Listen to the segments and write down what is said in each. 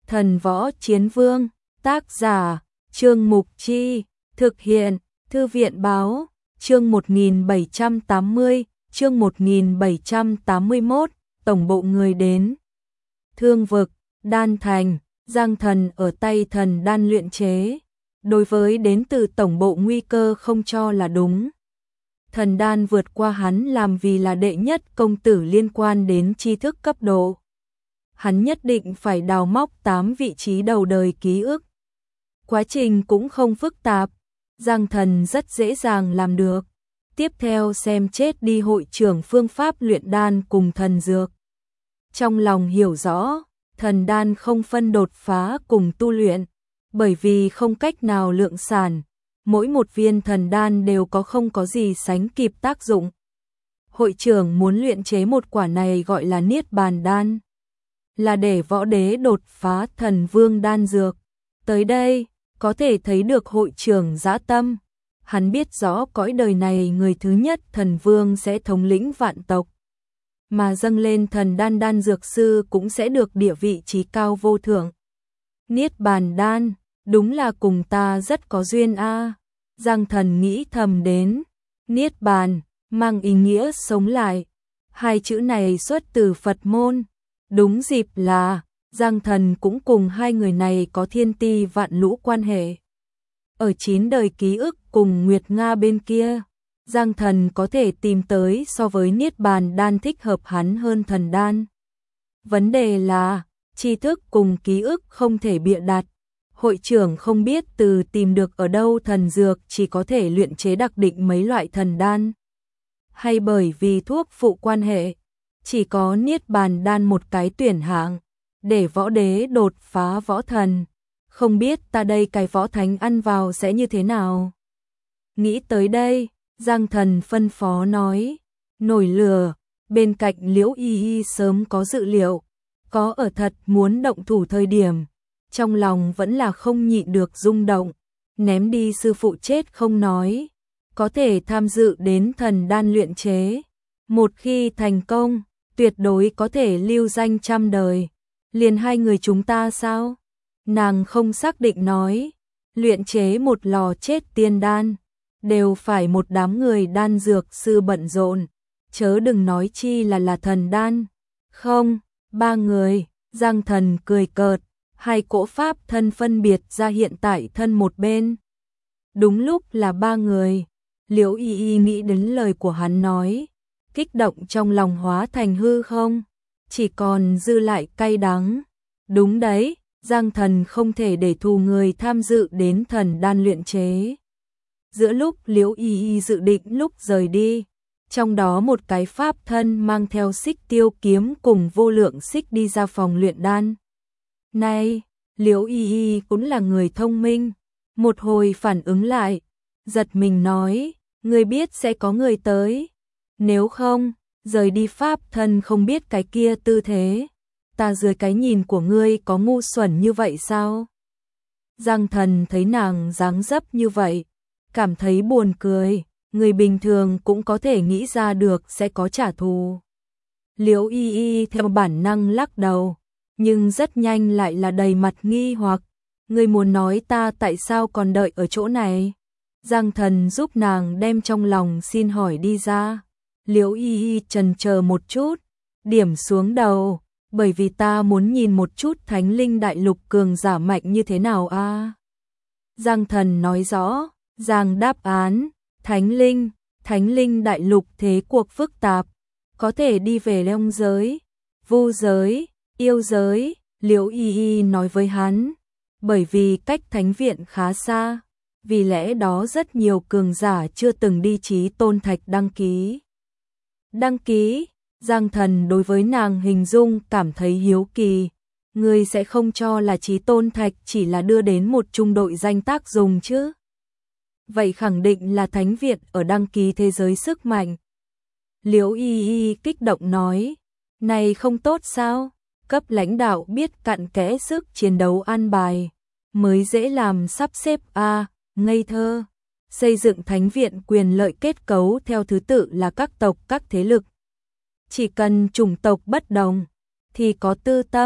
Thần Võ Chiến Vương, tác giả, Trương Mục Chi, thực hiện, Thư viện báo, chương 1780, chương 1781, tổng bộ người đến. Thương vực, Đan Thành, Giang Thần ở tay thần đan luyện chế. Đối với đến từ tổng bộ nguy cơ không cho là đúng. Thần đan vượt qua hắn làm vì là đệ nhất công tử liên quan đến tri thức cấp độ. Hắn nhất định phải đào móc 8 vị trí đầu đời ký ức. Quá trình cũng không phức tạp, Giang Thần rất dễ dàng làm được. Tiếp theo xem chết đi hội trưởng phương pháp luyện đan cùng thần dược. Trong lòng hiểu rõ, thần đan không phân đột phá cùng tu luyện, bởi vì không cách nào lượng sản, mỗi một viên thần đan đều không có gì sánh kịp tác dụng. Hội trưởng muốn luyện chế một quả này gọi là Niết Bàn đan, là để võ đế đột phá thần vương đan dược. Tới đây, có thể thấy được hội trưởng dã tâm, hắn biết rõ cõi đời này người thứ nhất thần vương sẽ thống lĩnh vạn tộc, mà dâng lên thần đan đan dược sư cũng sẽ được địa vị trí cao vô thượng. Niết Bàn đan, đúng là cùng ta rất có duyên a. Giang Thần nghĩ thầm đến. Niết Bàn, mang ý nghĩa sống lại. Hai chữ này xuất từ Phật môn. Đúng dịp là, Giang Thần cũng cùng hai người này có thiên ti vạn lũ quan hệ. Ở 9 đời ký ức cùng Nguyệt Nga bên kia, Giang Thần có thể tìm tới so với Niết Bàn đan thích hợp hắn hơn thần đan. Vấn đề là, tri thức cùng ký ức không thể bịa đặt. Hội trưởng không biết từ tìm được ở đâu thần dược chỉ có thể luyện chế đặc định mấy loại thần đan. Hay bởi vì thuốc phụ quan hệ, chỉ có Niết Bàn đan một cái tuyển hạng, để võ đế đột phá võ thần. Không biết ta đây cái võ thánh ăn vào sẽ như thế nào. Nghĩ tới đây, Giang Thần phân phó nói, nổi lửa, bên cạnh Liễu Y Y sớm có dự liệu, có ở thật muốn động thủ thời điểm. Trong lòng vẫn là không nhịn được rung động, ném đi sư phụ chết không nói, có thể tham dự đến thần đan luyện chế. Một khi thành công, tuyệt đối có thể lưu danh trăm đời. Liền hai người chúng ta sao? Nàng không xác định nói, luyện chế một lò chết tiên đan, đều phải một đám người đan dược sư bận rộn, chớ đừng nói chi là thần đan. Không, 3 người, Giang Thần cười cợt. Hai cỗ pháp thân phân biệt ra hiện tại thân một bên. Đúng lúc là 3 người, Liễu Y Y nghĩ đến lời của hắn nói, kích động trong lòng hóa thành hư không, chỉ còn dư lại cay đắng. Đúng đấy, Giang Thần không thể để thù người tham dự đến thần đan luyện chế. Giữa lúc Liễu Y Y dự định lúc rời đi, trong đó một cái pháp thân mang theo xích tiêu kiếm cùng vô lượng xích đi ra phòng luyện đan. Này, Liễu Y Y cũng là người thông minh, một hồi phản ứng lại, giật mình nói, ngươi biết sẽ có người tới, nếu không, rời đi pháp thân không biết cái kia tư thế, ta dưới cái nhìn của ngươi có ngu xuẩn như vậy sao? Giang Thần thấy nàng dáng dấp như vậy, cảm thấy buồn cười, người bình thường cũng có thể nghĩ ra được sẽ có trả thù. Liễu Y Y theo bản năng lắc đầu, nhưng rất nhanh lại là đầy mặt nghi hoặc, ngươi muốn nói ta tại sao còn đợi ở chỗ này? Giang Thần giúp nàng đem trong lòng xin hỏi đi ra. Liễu Y Y chần chờ một chút, điểm xuống đầu, bởi vì ta muốn nhìn một chút Thánh Linh Đại Lục cường giả mạnh như thế nào a. Giang Thần nói rõ, Giang đáp án, Thánh Linh Đại Lục thế cuộc phức tạp, có thể đi về Long giới, Vu giới, yêu giới, Liễu Y Y nói với hắn, bởi vì cách thánh viện khá xa, vì lẽ đó rất nhiều cường giả chưa từng đi Chí Tôn Thạch đăng ký. Giang Thần đối với nàng hình dung cảm thấy hiếu kỳ, ngươi sẽ không cho là Chí Tôn Thạch chỉ là đưa đến một trung đội danh tác dùng chứ? Vậy khẳng định là thánh viện ở đăng ký thế giới sức mạnh. Liễu Y Y kích động nói, này không tốt sao? Cấp lãnh đạo biết cặn kẽ sức chiến đấu an bài, mới dễ làm sắp xếp a, ngây thơ. Xây dựng thánh viện quyền lợi kết cấu theo thứ tự là các tộc các thế lực. Chỉ cần chủng tộc bất đồng, thì có tư tâm,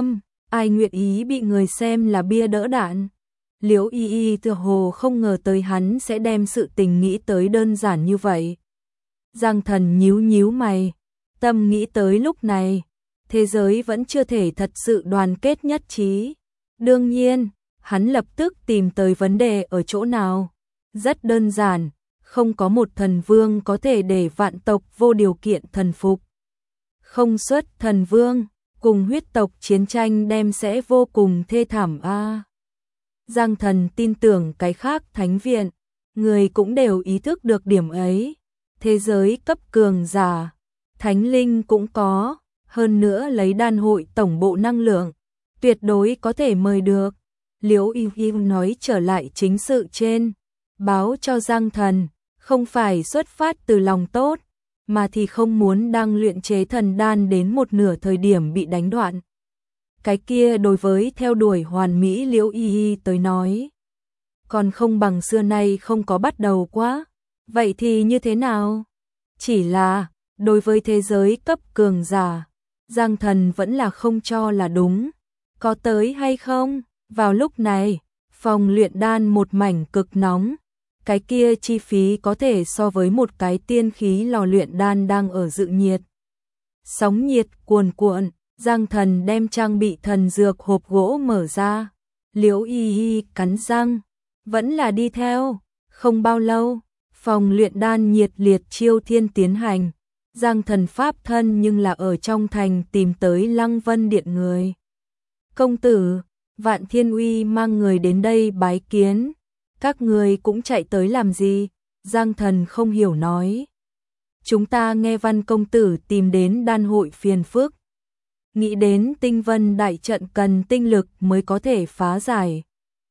ai nguyện ý bị người xem là bia đỡ đạn. Liễu Y Y tựa hồ không ngờ tới hắn sẽ đem sự tình nghĩ tới đơn giản như vậy. Giang Thần nhíu nhíu mày, tâm nghĩ tới lúc này, thế giới vẫn chưa thể thật sự đoàn kết nhất trí. Đương nhiên, hắn lập tức tìm tới vấn đề ở chỗ nào. Rất đơn giản, không có một thần vương có thể để vạn tộc vô điều kiện thần phục. Không xuất thần vương, cùng huyết tộc chiến tranh đem sẽ vô cùng thê thảm a. Giang Thần tin tưởng cái khác thánh viện, người cũng đều ý thức được điểm ấy. Thế giới cấp cường giả, thánh linh cũng có, hơn nữa lấy đan hội tổng bộ năng lượng, tuyệt đối có thể mời được. Liễu Y Y nói trở lại chính sự trên, báo cho Giang Thần, không phải xuất phát từ lòng tốt, mà thì không muốn đang luyện chế thần đan đến một nửa thời điểm bị đánh đoạn. Cái kia đối với theo đuổi hoàn mỹ Liễu Y Y tới nói, còn không bằng xưa nay không có bắt đầu quá. Vậy thì như thế nào? Chỉ là, đối với thế giới cấp cường giả, Giang Thần vẫn là không cho là đúng. Có tới hay không? Vào lúc này, phòng luyện đan một mảnh cực nóng. Cái kia chi phí có thể so với một cái tiên khí lò luyện đan đang ở dự nhiệt. Sóng nhiệt cuồn cuộn, Giang Thần đem trang bị thần dược hộp gỗ mở ra. Liễu Y Y cắn răng, vẫn là đi theo. Không bao lâu, phòng luyện đan nhiệt liệt chiêu thiên tiến hành. Giang Thần pháp thân nhưng là ở trong thành tìm tới Lăng Vân Điện người. Công tử, Vạn Thiên Uy mang người đến đây bái kiến. Các người cũng chạy tới làm gì? Giang Thần không hiểu nói. Chúng ta nghe Văn công tử tìm đến đan hội phiền phức. Nghĩ đến tinh vân đại trận cần tinh lực mới có thể phá giải.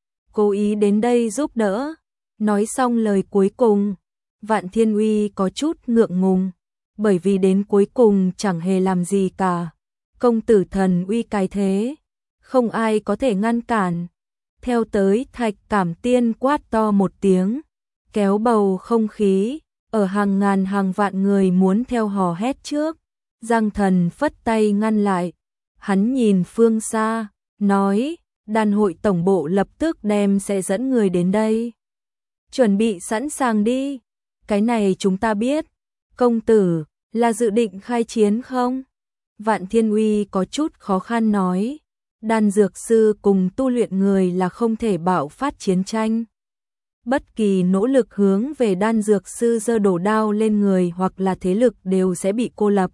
Cố ý đến đây giúp đỡ. Nói xong lời cuối cùng, Vạn Thiên Uy có chút ngượng ngùng, bởi vì đến cuối cùng chẳng hề làm gì cả. Công tử thần uy cái thế, không ai có thể ngăn cản. Theo tới Thạch Cảm Tiên quát to một tiếng, kéo bầu không khí, ở hàng ngàn hàng vạn người muốn theo hò hét trước. Giang Thần phất tay ngăn lại, hắn nhìn phương xa, nói, đan hội tổng bộ lập tức đem sẽ dẫn người đến đây. Chuẩn bị sẵn sàng đi, cái này chúng ta biết. Công tử, là dự định khai chiến không? Vạn Thiên Uy có chút khó khăn nói, đan dược sư cùng tu luyện người là không thể bạo phát chiến tranh. Bất kỳ nỗ lực hướng về đan dược sư giơ đổ đao lên người hoặc là thế lực đều sẽ bị cô lập.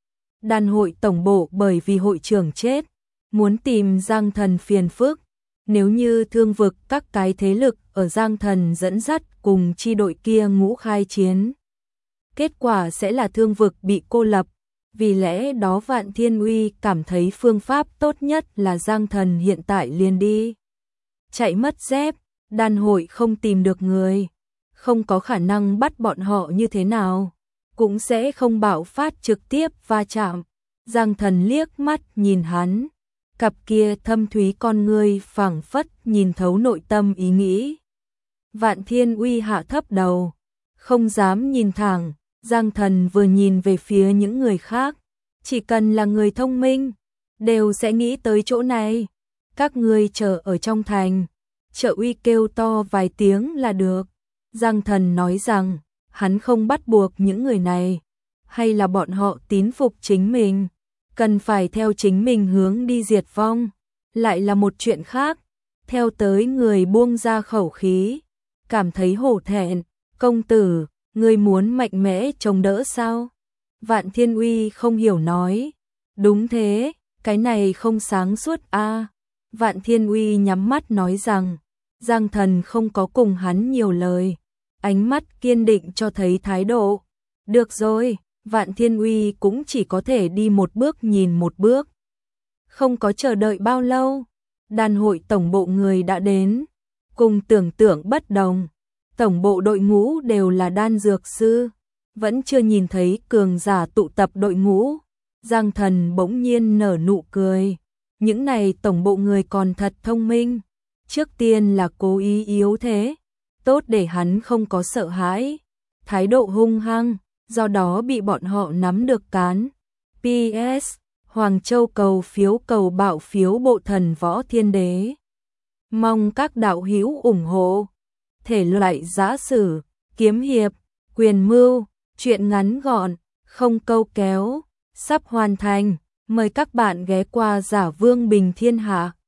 Đan hội tổng bộ bởi vì hội trưởng chết, muốn tìm Giang Thần phiền phức. Nếu như thương vực các cái thế lực ở Giang Thần dẫn dắt cùng chi đội kia ngũ khai chiến, kết quả sẽ là thương vực bị cô lập. Vì lẽ đó Vạn Thiên Uy cảm thấy phương pháp tốt nhất là Giang Thần hiện tại liền đi. Chạy mất dép, đan hội không tìm được người, không có khả năng bắt bọn họ như thế nào, cũng sẽ không bạo phát trực tiếp va chạm. Giang Thần liếc mắt nhìn hắn, cặp kia thâm thúy con ngươi phảng phất nhìn thấu nội tâm ý nghĩ. Vạn Thiên Uy hạ thấp đầu, không dám nhìn thẳng. Giang Thần vừa nhìn về phía những người khác, chỉ cần là người thông minh, đều sẽ nghĩ tới chỗ này. Các ngươi chờ ở trong thành, Trợ Uy kêu to vài tiếng là được. Giang Thần nói rằng, hắn không bắt buộc những người này, hay là bọn họ tín phục chính mình, cần phải theo chính mình hướng đi diệt vong, lại là một chuyện khác. Theo tới người buông ra khẩu khí, cảm thấy hổ thẹn, công tử, ngươi muốn mạnh mẽ chống đỡ sao? Vạn Thiên Uy không hiểu nói, đúng thế, cái này không sáng suốt a. Vạn Thiên Uy nhắm mắt nói rằng, Giang Thần không có cùng hắn nhiều lời, ánh mắt kiên định cho thấy thái độ. Được rồi, Vạn Thiên Uy cũng chỉ có thể đi một bước nhìn một bước. Không có chờ đợi bao lâu, đan hội tổng bộ người đã đến, cùng tưởng tượng bất đồng. Tổng bộ đội ngũ đều là đan dược sư, vẫn chưa nhìn thấy cường giả tụ tập đội ngũ. Giang Thần bỗng nhiên nở nụ cười, những này tổng bộ người còn thật thông minh, trước tiên là cố ý yếu thế, tốt để hắn không có sợ hãi, thái độ hung hăng, do đó bị bọn họ nắm được cán. PS, Hoàng Châu cầu phiếu cầu bạo phiếu bộ thần Võ Thiên Đế. Mong các đạo hữu ủng hộ. Thể loại giã sử, kiếm hiệp, quyền mưu, truyện ngắn gọn, không câu kéo, sắp hoàn thành. Mời các bạn ghé qua Giả Vương Bình Thiên Hạ.